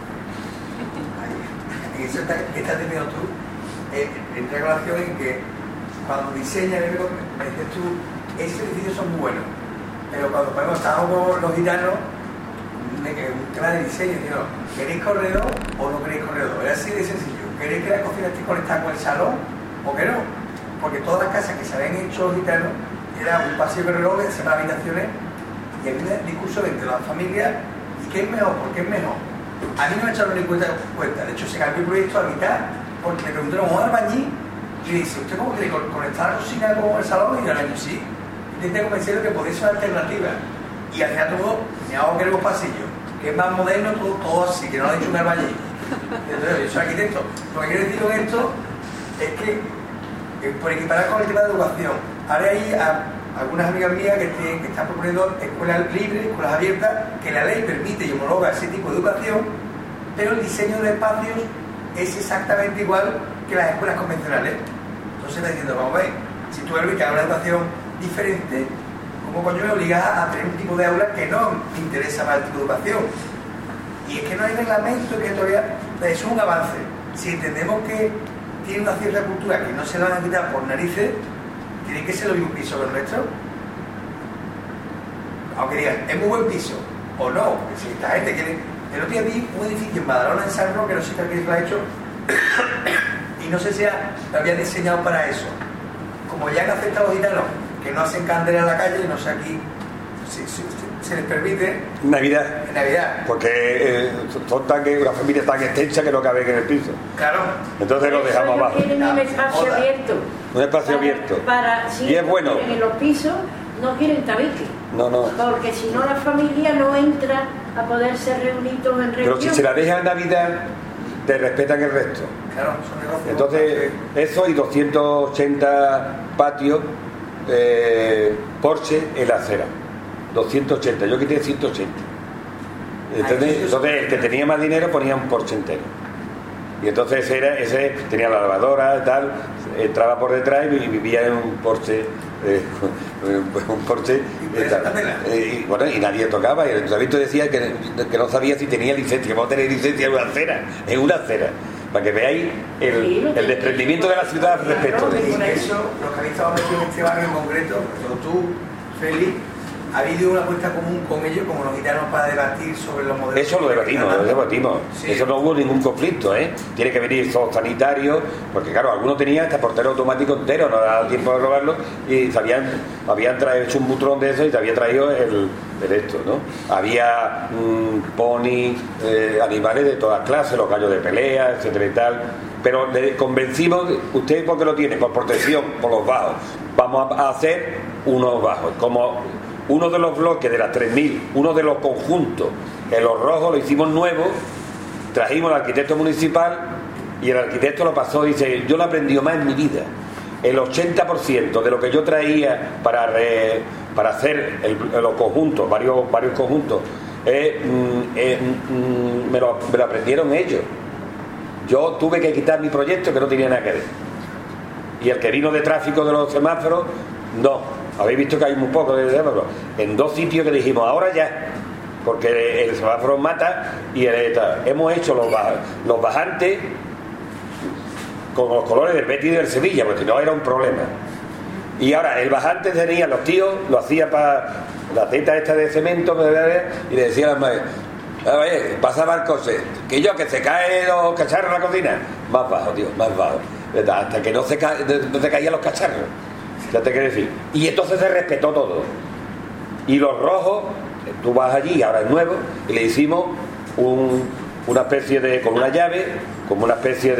Eso estás teniendo tú en relación en que cuando diseñas, me dices tú, esos edificios son muy buenos, pero cuando podemos estar con los gitanos, un tema de diseño, digo, ¿queréis corredor o no queréis corredor? Es así de sencillo. ¿Queréis que la cocina esté conectada con el salón o que no? Porque todas las casas que se habían hecho los gitanos era un pasillo corredor de 7 habitaciones y había un discurso entre las familias y ¿qué es mejor? ¿Por qué es mejor? A mí no me echaron ni cuenta. De hecho, se cambió el proyecto a mitad porque me preguntaron a un albañil y le dice, ¿usted cómo quiere conectar la cocina con el salón? Y yo le digo, sí. Intenté convencerlo que podía ser una alternativa. Y al final todo, me hago que queremos pasillo, que es más moderno, todo así, que no lo ha dicho un albañil. Entonces, yo soy arquitecto. Lo que quiero decir con esto es que, por equiparar con el tema de educación, ahora hay algunas amigas mías que están proponiendo escuelas libres, escuelas abiertas, que la ley permite y homologa ese tipo de educación, pero el diseño de espacios es exactamente igual que las escuelas convencionales. Entonces está diciendo, vamos a ver, si tú eres que haga una educación diferente, ¿cómo coño me obligas a tener un tipo de aula que no me interesa más el tipo de educación? Y es que no hay reglamento, que todavía es un avance. Si entendemos que tiene una cierta cultura que no se la van a quitar por narices, tiene que ser lo mismo piso que el nuestro. Aunque digan, es muy buen piso, o no, porque si esta gente quiere... El otro día vi un edificio en Badalona, en Sarno, que no sé qué lo ha hecho, y no sé si lo había diseñado para eso. Como ya han aceptado los gitanos que no hacen candela en la calle, no sé aquí si se les permite Navidad. En Navidad. Porque son una familia tan extensa que no caben en el piso. Claro. Entonces lo dejamos abajo. Tienen un espacio abierto. Un espacio abierto. Si y es bueno. En los pisos no quieren tabique. No. Porque si no la familia no entra a poderse reunir todos en reunión. Pero si se la deja en Navidad, te respetan el resto. Claro, son negocios. Entonces, eso y 280 patios Porsche en la acera. 280, yo quité 180. Entonces el que tenía más dinero ponía un Porsche entero. Y entonces ese tenía la lavadora y tal, entraba por detrás y vivía en un Porsche. Un Porsche y bueno, y nadie tocaba, y el ayuntamiento decía que no sabía si tenía licencia, que vamos a tener licencia en una acera, para que veáis el desprendimiento de la ciudad respecto de eso. Eso, los que habéis estado metidos en este barrio en concreto, sobre todo tú, Félix, ¿ha habido una apuesta común con ellos, como los gitanos, para debatir sobre los modelos? Eso lo debatimos. Sí. Eso no hubo ningún conflicto, ¿eh? Tiene que venir todos sanitarios, porque claro, algunos tenían hasta portero automático entero, no daba tiempo de robarlo, y habían hecho un butrón de eso y te había traído el esto, ¿no? Había pony, animales de todas clases, los gallos de pelea, etcétera y tal. Pero le convencimos, usted porque lo tiene, por protección, por los bajos, vamos a hacer unos bajos, como uno de los bloques de las 3.000, uno de los conjuntos, en los rojos lo hicimos nuevo, trajimos al arquitecto municipal y el arquitecto lo pasó y dice, yo lo he aprendido más en mi vida. El 80% de lo que yo traía para hacer los conjuntos, varios conjuntos, me lo aprendieron ellos. Yo tuve que quitar mi proyecto que no tenía nada que ver. Y el que vino de tráfico de los semáforos, no. Habéis visto que hay muy poco de semáforos. En 2 sitios que dijimos, ahora ya, porque el semáforo mata y hemos hecho los bajantes con los colores del Betis y del Sevilla, porque si no era un problema. Y ahora el bajante tenía, los tíos lo hacían para la teta esta de cemento y le decían a las madres, pasaba el coche, que se caen los cacharros en la cocina, más bajo, tío, más bajo, hasta que no se caían los cacharros, ya te quiero decir. Y entonces se respetó todo. Y los rojos, tú vas allí, ahora es nuevo, y le hicimos una especie de, con una llave, como una especie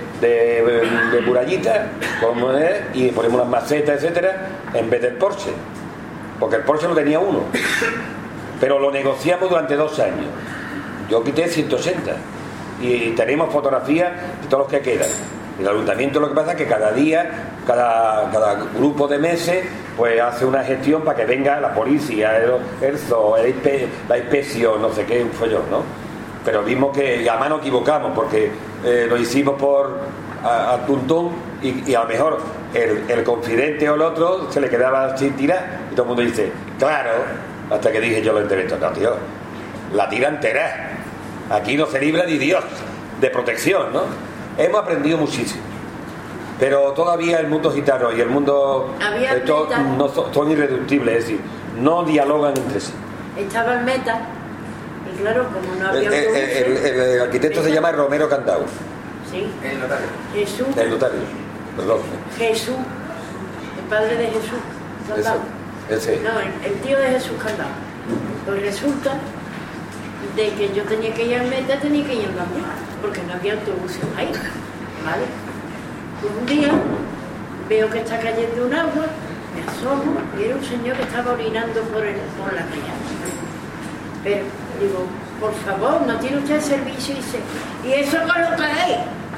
de murallita, y ponemos unas macetas, etcétera, en vez del Porsche, porque el Porsche lo tenía uno, pero lo negociamos durante 2 años. Yo quité 180 y tenemos fotografías de todos los que quedan. El ayuntamiento, lo que pasa es que cada día, cada grupo de meses, pues hace una gestión para que venga la policía, el zoo, la inspección, no sé qué, un follón, ¿no? Pero vimos que además nos equivocamos, porque lo hicimos a tuntún y a lo mejor el confidente o el otro se le quedaba sin tirar y todo el mundo dice, claro, hasta que dije yo lo entrevisto, no, tío, la tira entera. Aquí no se libra ni Dios de protección, ¿no? Hemos aprendido muchísimo, pero todavía el mundo gitano y el mundo no son irreductibles, es decir, no dialogan entre sí. Estaba el Meta y claro, como no había el arquitecto se llama Romero Candau. Sí. El notario. Jesús. El notario, perdón. Jesús, el padre de Jesús Candau. Ese. No, el tío de Jesús Candau. Pues resulta de que yo tenía que ir al Meta, tenía que ir andando, porque no había autobuses ahí, ¿vale? Pues un día veo que está cayendo un agua, me asomo y era un señor que estaba orinando por la calle. Pero digo, por favor, ¿no tiene usted servicio? Y dice, ¿y eso con lo que hay?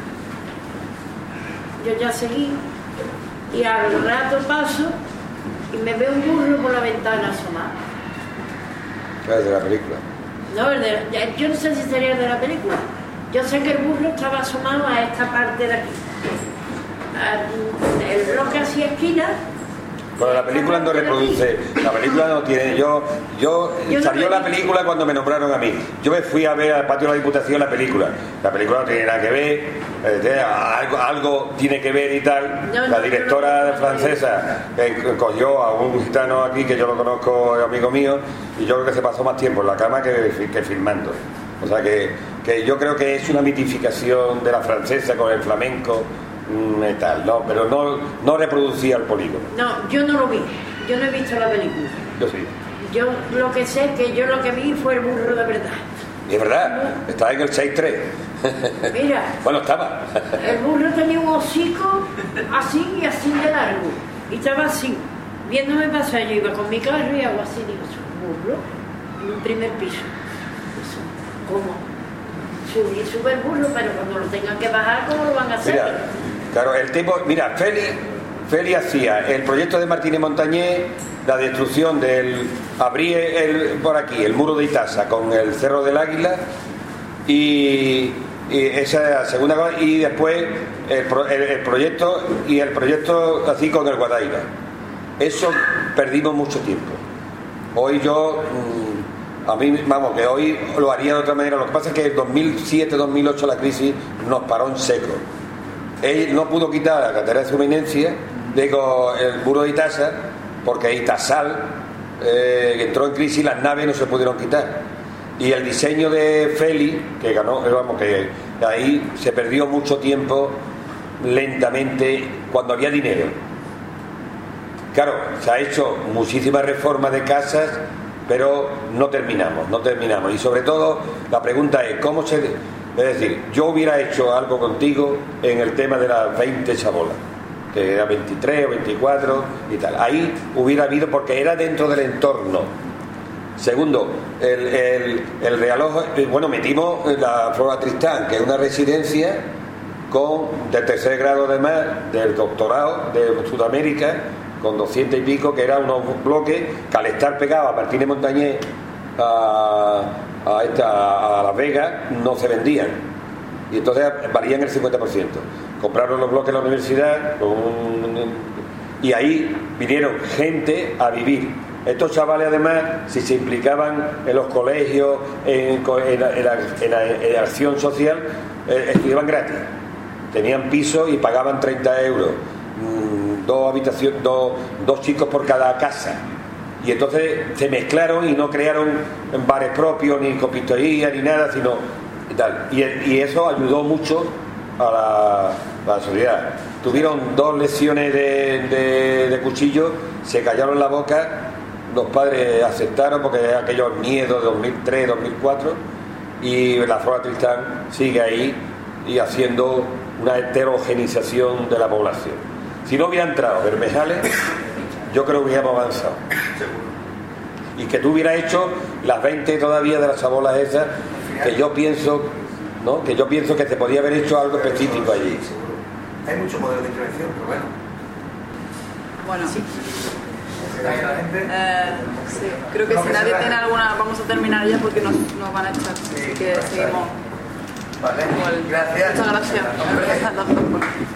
Yo ya seguí y al rato paso y me veo un burro por la ventana asomado. ¿Es de la película? No, yo no sé si sería de la película. Yo sé que el burro estaba asomado a esta parte de aquí. El bloque hacia esquina. Bueno, la película no reproduce, la película no tiene. Yo salió la película cuando me nombraron a mí. Yo me fui a ver al patio de la Diputación la película. La película no tiene nada que ver, algo tiene que ver y tal. La directora francesa cogió a un gitano aquí que yo lo conozco, amigo mío, y yo creo que se pasó más tiempo en la cama que filmando. O sea que yo creo que es una mitificación de la francesa con el flamenco. Tal, no, pero no reproducía el polígono. No, yo no lo vi, yo no he visto la película. Yo sí. Yo lo que sé es que yo lo que vi fue el burro de verdad. Y es verdad, estaba en el 6-3. Mira. Bueno, estaba. El burro tenía un hocico así y así de largo. Y estaba así. Viéndome pasar, yo iba con mi carro y hago así, digo, es un burro en un primer piso. Eso, ¿cómo? Sube el burro, pero cuando lo tengan que bajar, ¿cómo lo van a hacer? Mira, claro, el tipo, mira, Feli hacía el proyecto de Martínez Montañés, la destrucción del, abrir por aquí el muro de Itasa con el Cerro del Águila y esa es la segunda cosa, y después el proyecto así con el Guadaira. Eso perdimos mucho tiempo. Hoy yo a mí, vamos, que hoy lo haría de otra manera. Lo que pasa es que en 2007-2008 la crisis nos paró en seco. Él no pudo quitar la Catedral de Su Eminencia, digo, el muro de Itasa, porque Itasal entró en crisis y las naves no se pudieron quitar. Y el diseño de Feli, que ganó, vamos, que ahí se perdió mucho tiempo lentamente cuando había dinero. Claro, se ha hecho muchísimas reformas de casas, pero no terminamos. Y sobre todo, la pregunta es, ¿cómo se...? Es decir, yo hubiera hecho algo contigo en el tema de las 20 chabolas, que era 23 o 24 y tal. Ahí hubiera habido, porque era dentro del entorno. Segundo, el reloj, bueno, metimos la Flora Tristán, que es una residencia de tercer grado además, del doctorado de Sudamérica, con 200 y pico, que eran unos bloques que al estar pegados a Martínez Montañés a Las Vegas no se vendían, y entonces valían el 50%. Compraron los bloques de la universidad y ahí vinieron gente a vivir. Estos chavales además, si se implicaban en los colegios, en la acción social, estudiaban gratis, tenían piso y pagaban 30 euros, dos chicos por cada casa. Y entonces se mezclaron y no crearon bares propios, ni copistería, ni nada, sino tal. Y eso ayudó mucho a la sociedad. Tuvieron 2 lesiones de cuchillo, se callaron la boca, los padres aceptaron porque aquellos miedos de 2003, 2004, y la Flora Tristán sigue ahí y haciendo una heterogenización de la población. Si no hubiera entrado Bermejales, yo creo que hubiéramos avanzado. Y que tú hubieras hecho las 20 todavía de las chabolas esas, que yo pienso, ¿no? Que yo pienso que se podía haber hecho algo específico allí. Hay muchos modelos de intervención, pero bueno. Bueno, sí. Sí, creo que si nadie tiene alguna, vamos a terminar ya porque nos van a echar. Así que seguimos. Vale, gracias. Muchas gracias.